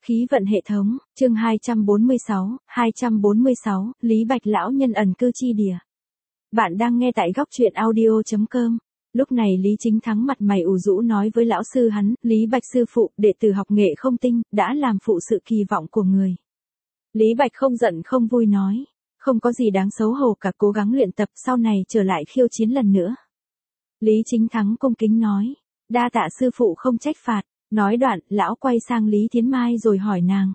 Khí vận hệ thống, chương 246, Lý Bạch lão nhân ẩn cư chi địa. Bạn đang nghe tại góc truyện audio.com. Lúc này Lý Chính Thắng mặt mày ủ rũ nói với lão sư hắn, Lý Bạch sư phụ, đệ tử học nghệ không tinh, đã làm phụ sự kỳ vọng của người. Lý Bạch không giận không vui nói, không có gì đáng xấu hổ cả, cố gắng luyện tập, sau này trở lại khiêu chiến lần nữa. Lý Chính Thắng cung kính nói, đa tạ sư phụ không trách phạt. Nói đoạn, lão quay sang Lý Thiến Mai rồi hỏi nàng.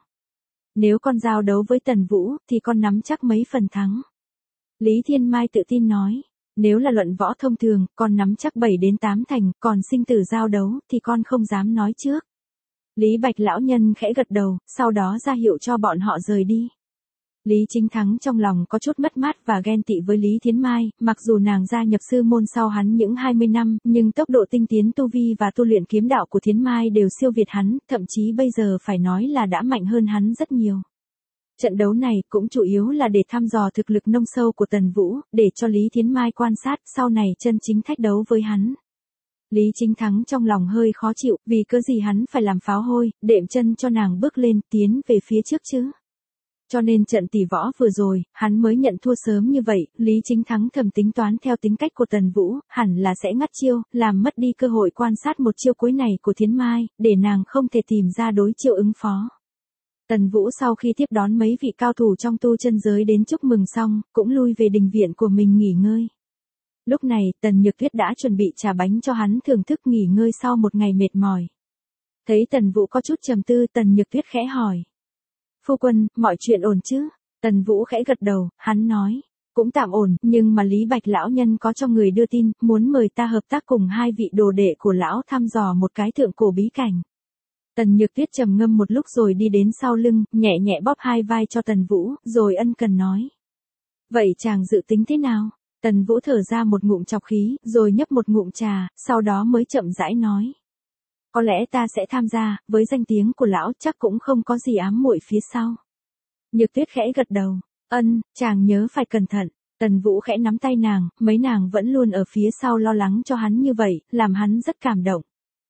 Nếu con giao đấu với Tần Vũ, thì con nắm chắc mấy phần thắng? Lý Thiên Mai tự tin nói, nếu là luận võ thông thường, con nắm chắc 7 đến 8 thành, còn sinh tử giao đấu, thì con không dám nói trước. Lý Bạch lão nhân khẽ gật đầu, sau đó ra hiệu cho bọn họ rời đi. Lý Chính Thắng trong lòng có chút mất mát và ghen tị với Lý Thiến Mai, mặc dù nàng gia nhập sư môn sau hắn những 20 năm, nhưng tốc độ tinh tiến tu vi và tu luyện kiếm đạo của Thiến Mai đều siêu việt hắn, thậm chí bây giờ phải nói là đã mạnh hơn hắn rất nhiều. Trận đấu này cũng chủ yếu là để thăm dò thực lực nông sâu của Tần Vũ, để cho Lý Thiến Mai quan sát, sau này chân chính thách đấu với hắn. Lý Chính Thắng trong lòng hơi khó chịu, vì cớ gì hắn phải làm pháo hôi, đệm chân cho nàng bước lên, tiến về phía trước chứ. Cho nên trận tỷ võ vừa rồi, hắn mới nhận thua sớm như vậy, Lý Chính Thắng thầm tính toán theo tính cách của Tần Vũ, hẳn là sẽ ngắt chiêu, làm mất đi cơ hội quan sát một chiêu cuối này của Thiến Mai, để nàng không thể tìm ra đối chiêu ứng phó. Tần Vũ sau khi tiếp đón mấy vị cao thủ trong tu chân giới đến chúc mừng xong, cũng lui về đình viện của mình nghỉ ngơi. Lúc này, Tần Nhược Tuyết đã chuẩn bị trà bánh cho hắn thưởng thức nghỉ ngơi sau một ngày mệt mỏi. Thấy Tần Vũ có chút trầm tư, Tần Nhược Tuyết khẽ hỏi. Phu quân, mọi chuyện ổn chứ? Tần Vũ khẽ gật đầu, hắn nói, cũng tạm ổn, nhưng mà Lý Bạch lão nhân có cho người đưa tin, muốn mời ta hợp tác cùng hai vị đồ đệ của lão thăm dò một cái thượng cổ bí cảnh. Tần Nhược Tuyết trầm ngâm một lúc rồi đi đến sau lưng, nhẹ nhẹ bóp hai vai cho Tần Vũ, rồi ân cần nói. Vậy chàng dự tính thế nào? Tần Vũ thở ra một ngụm trọc khí, rồi nhấp một ngụm trà, sau đó mới chậm rãi nói. Có lẽ ta sẽ tham gia, với danh tiếng của lão chắc cũng không có gì ám muội phía sau. Nhược Tuyết khẽ gật đầu, chàng nhớ phải cẩn thận. Tần Vũ khẽ nắm tay nàng, mấy nàng vẫn luôn ở phía sau lo lắng cho hắn như vậy, làm hắn rất cảm động.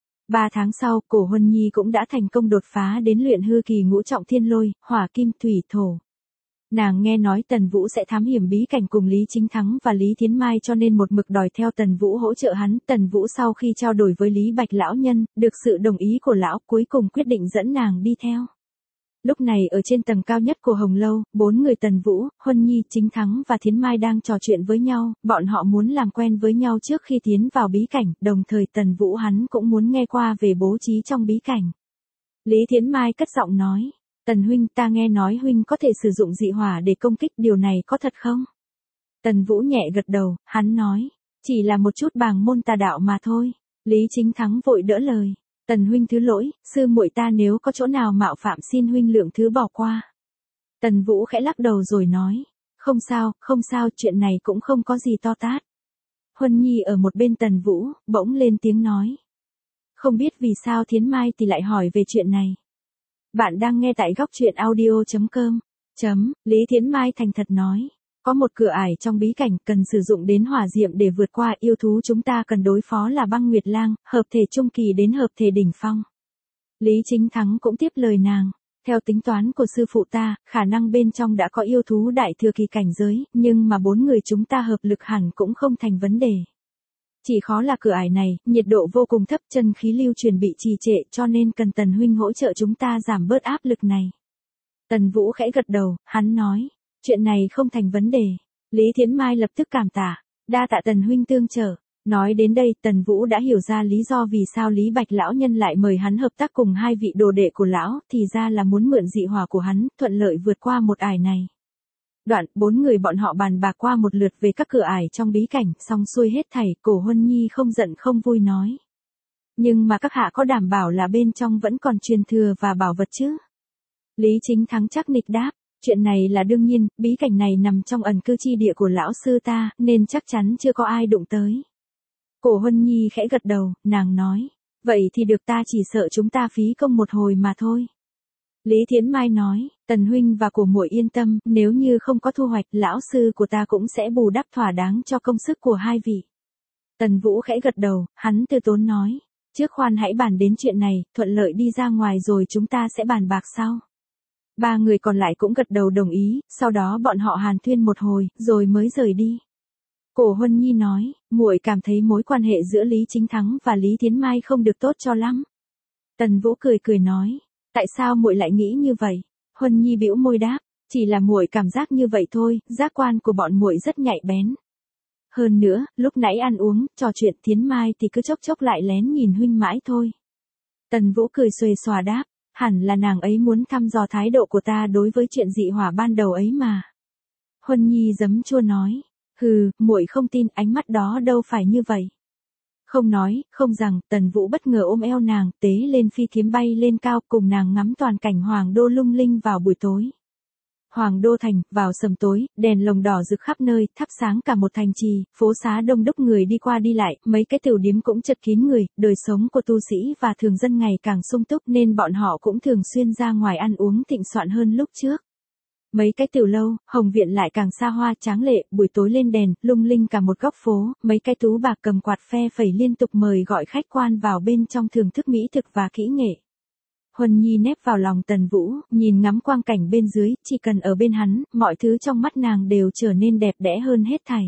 3 tháng sau, Cổ Huân Nhi cũng đã thành công đột phá đến luyện hư kỳ ngũ trọng thiên lôi, hỏa kim thủy thổ. Nàng nghe nói Tần Vũ sẽ thám hiểm bí cảnh cùng Lý Chính Thắng và Lý Thiến Mai cho nên một mực đòi theo Tần Vũ hỗ trợ hắn. Tần Vũ sau khi trao đổi với Lý Bạch lão nhân, được sự đồng ý của lão, cuối cùng quyết định dẫn nàng đi theo. Lúc này ở trên tầng cao nhất của Hồng Lâu, 4 người Tần Vũ, Huân Nhi, Chính Thắng và Thiến Mai đang trò chuyện với nhau, bọn họ muốn làm quen với nhau trước khi tiến vào bí cảnh, đồng thời Tần Vũ hắn cũng muốn nghe qua về bố trí trong bí cảnh. Lý Thiến Mai cất giọng nói. Tần huynh, ta nghe nói huynh có thể sử dụng dị hỏa để công kích, điều này có thật không? Tần Vũ nhẹ gật đầu, hắn nói, chỉ là một chút bàng môn tà đạo mà thôi. Lý Chính Thắng vội đỡ lời, Tần huynh thứ lỗi, sư muội ta nếu có chỗ nào mạo phạm xin huynh lượng thứ bỏ qua. Tần Vũ khẽ lắc đầu rồi nói, không sao, chuyện này cũng không có gì to tát. Huân Nhi ở một bên Tần Vũ, bỗng lên tiếng nói. Không biết vì sao Thiến Mai thì lại hỏi về chuyện này. Bạn đang nghe tại góc truyện audio.com. Lý Thiến Mai thành thật nói. Có một cửa ải trong bí cảnh cần sử dụng đến hỏa diệm để vượt qua, yêu thú chúng ta cần đối phó là băng nguyệt lang, hợp thể trung kỳ đến hợp thể đỉnh phong. Lý Chính Thắng cũng tiếp lời nàng. Theo tính toán của sư phụ ta, khả năng bên trong đã có yêu thú đại thừa kỳ cảnh giới, nhưng mà 4 người chúng ta hợp lực hẳn cũng không thành vấn đề. Chỉ khó là cửa ải này, nhiệt độ vô cùng thấp, chân khí lưu truyền bị trì trệ, cho nên cần Tần huynh hỗ trợ chúng ta giảm bớt áp lực này. Tần Vũ khẽ gật đầu, hắn nói, chuyện này không thành vấn đề. Lý Thiến Mai lập tức cảm tạ, đa tạ Tần huynh tương trợ. Nói đến đây, Tần Vũ đã hiểu ra lý do vì sao Lý Bạch lão nhân lại mời hắn hợp tác cùng hai vị đồ đệ của lão, thì ra là muốn mượn dị hỏa của hắn, thuận lợi vượt qua một ải này. Đoạn, 4 người bọn họ bàn bạc qua một lượt về các cửa ải trong bí cảnh, xong xuôi hết thảy, Cổ Huân Nhi không giận không vui nói. Nhưng mà các hạ có đảm bảo là bên trong vẫn còn truyền thừa và bảo vật chứ? Lý Chính Thắng chắc nịch đáp, chuyện này là đương nhiên, bí cảnh này nằm trong ẩn cư chi địa của lão sư ta, nên chắc chắn chưa có ai đụng tới. Cổ Huân Nhi khẽ gật đầu, nàng nói, vậy thì được, ta chỉ sợ chúng ta phí công một hồi mà thôi. Lý Thiến Mai nói, Tần huynh và của muội yên tâm, nếu như không có thu hoạch, lão sư của ta cũng sẽ bù đắp thỏa đáng cho công sức của hai vị. Tần Vũ khẽ gật đầu, hắn từ tốn nói, Trước khoan hãy bàn đến chuyện này, thuận lợi đi ra ngoài rồi chúng ta sẽ bàn bạc sau. Ba người còn lại cũng gật đầu đồng ý, sau đó bọn họ hàn huyên một hồi, rồi mới rời đi. Cổ Huân Nhi nói, muội cảm thấy mối quan hệ giữa Lý Chính Thắng và Lý Thiến Mai không được tốt cho lắm. Tần Vũ cười cười nói, tại sao muội lại nghĩ như vậy? Huân Nhi bĩu môi đáp, chỉ là muội cảm giác như vậy thôi, giác quan của bọn muội rất nhạy bén. Hơn nữa, lúc nãy ăn uống, trò chuyện Thiến Mai thì cứ chốc chốc lại lén nhìn huynh mãi thôi. Tần Vũ cười xuề xòa đáp, hẳn là nàng ấy muốn thăm dò thái độ của ta đối với chuyện dị hỏa ban đầu ấy mà. Huân Nhi giấm chua nói, hừ, muội không tin, ánh mắt đó đâu phải như vậy. Không nói, không rằng, Tần Vũ bất ngờ ôm eo nàng, tế lên phi kiếm bay lên cao cùng nàng ngắm toàn cảnh Hoàng Đô lung linh vào buổi tối. Hoàng Đô thành, vào sầm tối, đèn lồng đỏ rực khắp nơi, thắp sáng cả một thành trì, phố xá đông đúc người đi qua đi lại, mấy cái tiểu điếm cũng chật kín người, đời sống của tu sĩ và thường dân ngày càng sung túc nên bọn họ cũng thường xuyên ra ngoài ăn uống thịnh soạn hơn lúc trước. Mấy cái tiểu lâu, hồng viện lại càng xa hoa tráng lệ, buổi tối lên đèn, lung linh cả một góc phố, mấy cái tú bạc cầm quạt phe phẩy liên tục mời gọi khách quan vào bên trong thưởng thức mỹ thực và kỹ nghệ. Huân Nhi nép vào lòng Tần Vũ, nhìn ngắm quang cảnh bên dưới, chỉ cần ở bên hắn, mọi thứ trong mắt nàng đều trở nên đẹp đẽ hơn hết thảy.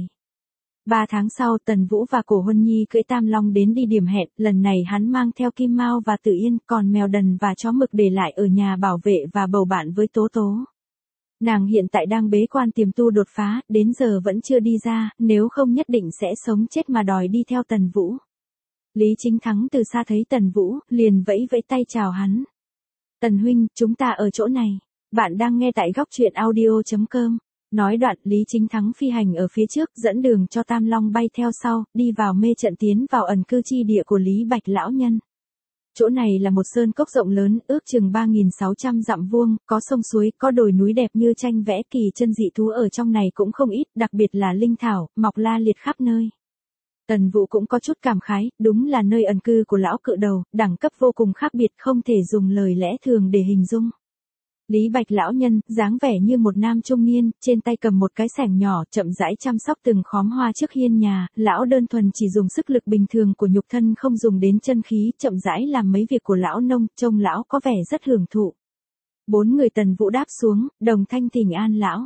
3 tháng sau, Tần Vũ và Cổ Huân Nhi cưỡi Tam Long đến đi điểm hẹn, lần này hắn mang theo Kim Mao và Tử Yên, còn mèo đần và chó mực để lại ở nhà bảo vệ và bầu bạn với Tố Tố. Nàng hiện tại đang bế quan tiềm tu đột phá, đến giờ vẫn chưa đi ra, nếu không nhất định sẽ sống chết mà đòi đi theo Tần Vũ. Lý Chính Thắng từ xa thấy Tần Vũ, liền vẫy vẫy tay chào hắn. Tần huynh, chúng ta ở chỗ này. Bạn đang nghe tại góc truyện audio.com. Nói đoạn, Lý Chính Thắng phi hành ở phía trước, dẫn đường cho Tam Long bay theo sau, đi vào mê trận tiến vào ẩn cư chi địa của Lý Bạch lão nhân. Chỗ này là một sơn cốc rộng lớn, ước chừng 3.600 dặm vuông, có sông suối, có đồi núi đẹp như tranh vẽ, kỳ chân dị thú ở trong này cũng không ít, đặc biệt là linh thảo, mọc la liệt khắp nơi. Tần Vũ cũng có chút cảm khái, đúng là nơi ẩn cư của lão cự đầu, đẳng cấp vô cùng khác biệt, không thể dùng lời lẽ thường để hình dung. Lý Bạch lão nhân, dáng vẻ như một nam trung niên, trên tay cầm một cái xẻng nhỏ, chậm rãi chăm sóc từng khóm hoa trước hiên nhà, lão đơn thuần chỉ dùng sức lực bình thường của nhục thân không dùng đến chân khí, chậm rãi làm mấy việc của lão nông, trông lão có vẻ rất hưởng thụ. 4 người Tần Vũ đáp xuống, đồng thanh thỉnh an lão.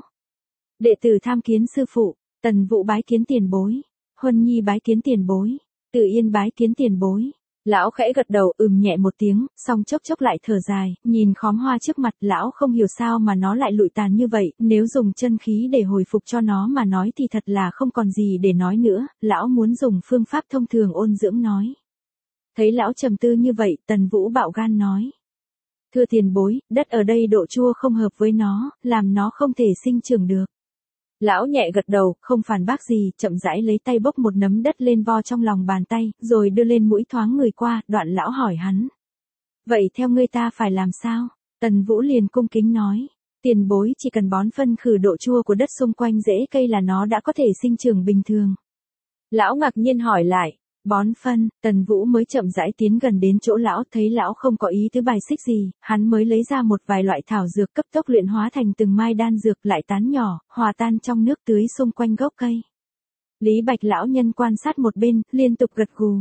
Đệ tử tham kiến sư phụ, Tần Vũ bái kiến tiền bối, Huân Nhi bái kiến tiền bối, Tử Yên bái kiến tiền bối. Lão khẽ gật đầu nhẹ một tiếng, xong chốc chốc lại thở dài, nhìn khóm hoa trước mặt, lão không hiểu sao mà nó lại lụi tàn như vậy, nếu dùng chân khí để hồi phục cho nó mà nói thì thật là không còn gì để nói nữa, lão muốn dùng phương pháp thông thường ôn dưỡng nói. Thấy lão trầm tư như vậy, Tần Vũ bạo gan nói. Thưa tiền bối, đất ở đây độ chua không hợp với nó, làm nó không thể sinh trưởng được. Lão nhẹ gật đầu, không phản bác gì, chậm rãi lấy tay bốc một nấm đất lên vo trong lòng bàn tay, rồi đưa lên mũi thoáng người qua, đoạn lão hỏi hắn. Vậy theo ngươi ta phải làm sao? Tần Vũ liền cung kính nói. Tiền bối chỉ cần bón phân khử độ chua của đất xung quanh rễ cây là nó đã có thể sinh trưởng bình thường. Lão ngạc nhiên hỏi lại. Bón phân, Tần Vũ mới chậm rãi tiến gần đến chỗ lão, thấy lão không có ý tứ bài xích gì, hắn mới lấy ra một vài loại thảo dược cấp tốc luyện hóa thành từng mai đan dược lại tán nhỏ, hòa tan trong nước tưới xung quanh gốc cây. Lý Bạch lão nhân quan sát một bên, liên tục gật gù.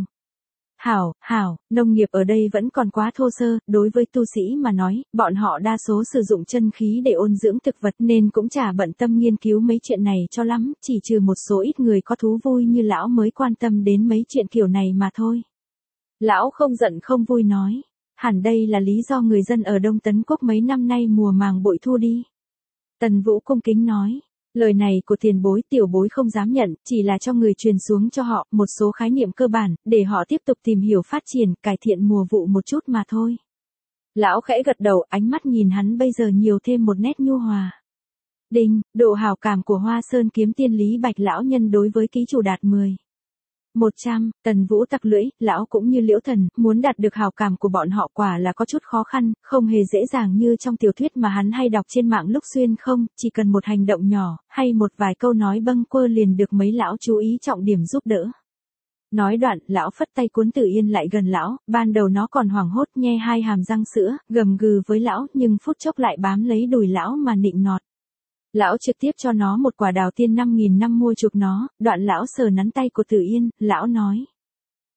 Hảo, nông nghiệp ở đây vẫn còn quá thô sơ, đối với tu sĩ mà nói, bọn họ đa số sử dụng chân khí để ôn dưỡng thực vật nên cũng chả bận tâm nghiên cứu mấy chuyện này cho lắm, chỉ trừ một số ít người có thú vui như lão mới quan tâm đến mấy chuyện kiểu này mà thôi. Lão không giận không vui nói, hẳn đây là lý do người dân ở Đông Tấn Quốc mấy năm nay mùa màng bội thu đi. Tần Vũ cung kính nói. Lời này của tiền bối tiểu bối không dám nhận, chỉ là cho người truyền xuống cho họ một số khái niệm cơ bản, để họ tiếp tục tìm hiểu phát triển, cải thiện mùa vụ một chút mà thôi. Lão khẽ gật đầu, ánh mắt nhìn hắn bây giờ nhiều thêm một nét nhu hòa. Đinh, độ hảo cảm của Hoa Sơn kiếm tiên Lý Bạch lão nhân đối với ký chủ đạt 10. 100, Tần Vũ tặc lưỡi, lão cũng như Liễu Thần, muốn đạt được hảo cảm của bọn họ quả là có chút khó khăn, không hề dễ dàng như trong tiểu thuyết mà hắn hay đọc trên mạng lúc xuyên không, chỉ cần một hành động nhỏ, hay một vài câu nói bâng quơ liền được mấy lão chú ý trọng điểm giúp đỡ. Nói đoạn, lão phất tay cuốn Tử Yên lại gần lão, ban đầu nó còn hoảng hốt nhe hai hàm răng sữa, gầm gừ với lão, nhưng phút chốc lại bám lấy đùi lão mà nịnh nọt. Lão trực tiếp cho nó một quả đào tiên 5.000 năm mua chuộc nó, đoạn lão sờ nắn tay của Tử Yên, lão nói.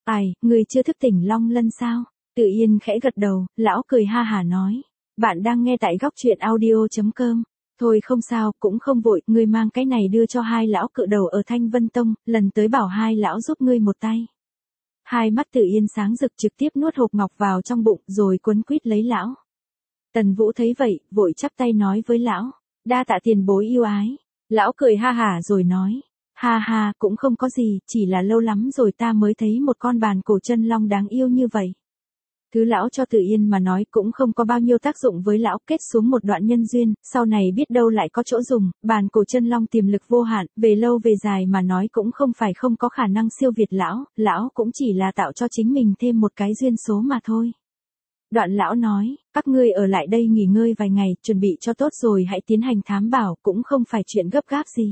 Ai, người chưa thức tỉnh Long Lân sao? Tự Yên khẽ gật đầu, lão cười ha hả nói. Bạn đang nghe tại góc truyện audio.com. Thôi không sao, cũng không vội, ngươi mang cái này đưa cho hai lão cự đầu ở Thanh Vân Tông, lần tới bảo hai lão giúp ngươi một tay. Hai mắt Tự Yên sáng rực trực tiếp nuốt hộp ngọc vào trong bụng rồi quấn quýt lấy lão. Tần Vũ thấy vậy, vội chắp tay nói với lão. Đa tạ tiền bối yêu ái. Lão cười ha hả rồi nói. Ha ha, cũng không có gì, chỉ là lâu lắm rồi ta mới thấy một con bàn cổ chân long đáng yêu như vậy. Thứ lão cho Tự Yên mà nói cũng không có bao nhiêu tác dụng với lão, kết xuống một đoạn nhân duyên, sau này biết đâu lại có chỗ dùng, bàn cổ chân long tiềm lực vô hạn, về lâu về dài mà nói cũng không phải không có khả năng siêu việt lão cũng chỉ là tạo cho chính mình thêm một cái duyên số mà thôi. Đoạn lão nói, các ngươi ở lại đây nghỉ ngơi vài ngày, chuẩn bị cho tốt rồi hãy tiến hành thám bảo, cũng không phải chuyện gấp gáp gì.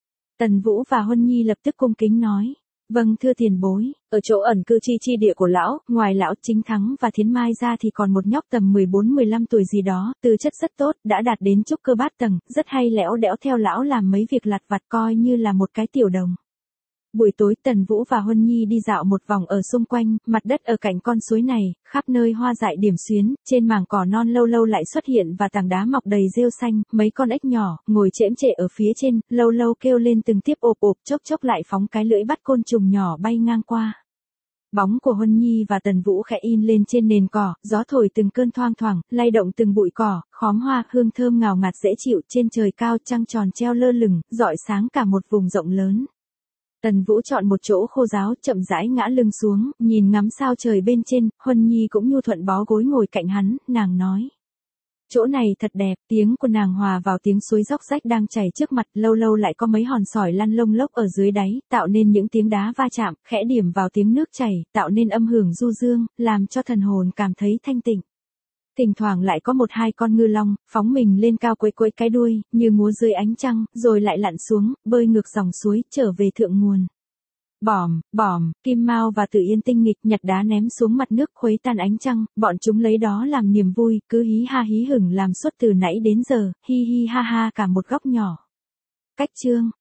Tần Vũ và Huân Nhi lập tức cung kính nói. Vâng thưa tiền bối, ở chỗ ẩn cư chi địa của lão, ngoài lão Chính Thắng và Thiến Mai ra thì còn một nhóc tầm 14-15 tuổi gì đó, tư chất rất tốt, đã đạt đến trúc cơ bát tầng, rất hay lẽo đẽo theo lão làm mấy việc lặt vặt coi như là một cái tiểu đồng. Buổi tối Tần Vũ và Huân Nhi đi dạo một vòng ở xung quanh, mặt đất ở cạnh con suối này, khắp nơi hoa dại điểm xuyến, trên mảng cỏ non lâu lâu lại xuất hiện và tảng đá mọc đầy rêu xanh, mấy con ếch nhỏ, ngồi chễm chệ ở phía trên, lâu lâu kêu lên từng tiếp ộp ộp, chốc chốc lại phóng cái lưỡi bắt côn trùng nhỏ bay ngang qua. Bóng của Huân Nhi và Tần Vũ khẽ in lên trên nền cỏ, gió thổi từng cơn thoang thoảng, lay động từng bụi cỏ, khóm hoa, hương thơm ngào ngạt dễ chịu, trên trời cao trăng tròn treo lơ lửng, rọi sáng cả một vùng rộng lớn. Tần Vũ chọn một chỗ khô ráo, chậm rãi ngã lưng xuống, nhìn ngắm sao trời bên trên, Huân Nhi cũng nhu thuận bó gối ngồi cạnh hắn, nàng nói. Chỗ này thật đẹp, tiếng của nàng hòa vào tiếng suối róc rách đang chảy trước mặt, lâu lâu lại có mấy hòn sỏi lăn lông lốc ở dưới đáy, tạo nên những tiếng đá va chạm, khẽ điểm vào tiếng nước chảy, tạo nên âm hưởng du dương, làm cho thần hồn cảm thấy thanh tịnh. Thỉnh thoảng lại có một hai con ngư long, phóng mình lên cao quấy quấy cái đuôi, như múa dưới ánh trăng, rồi lại lặn xuống, bơi ngược dòng suối, trở về thượng nguồn. Bỏm, bỏm, Kim Mao và Tự Yên tinh nghịch nhặt đá ném xuống mặt nước khuấy tan ánh trăng, bọn chúng lấy đó làm niềm vui, cứ hí ha hí hửng làm suốt từ nãy đến giờ, hi hi ha ha cả một góc nhỏ. Cách chương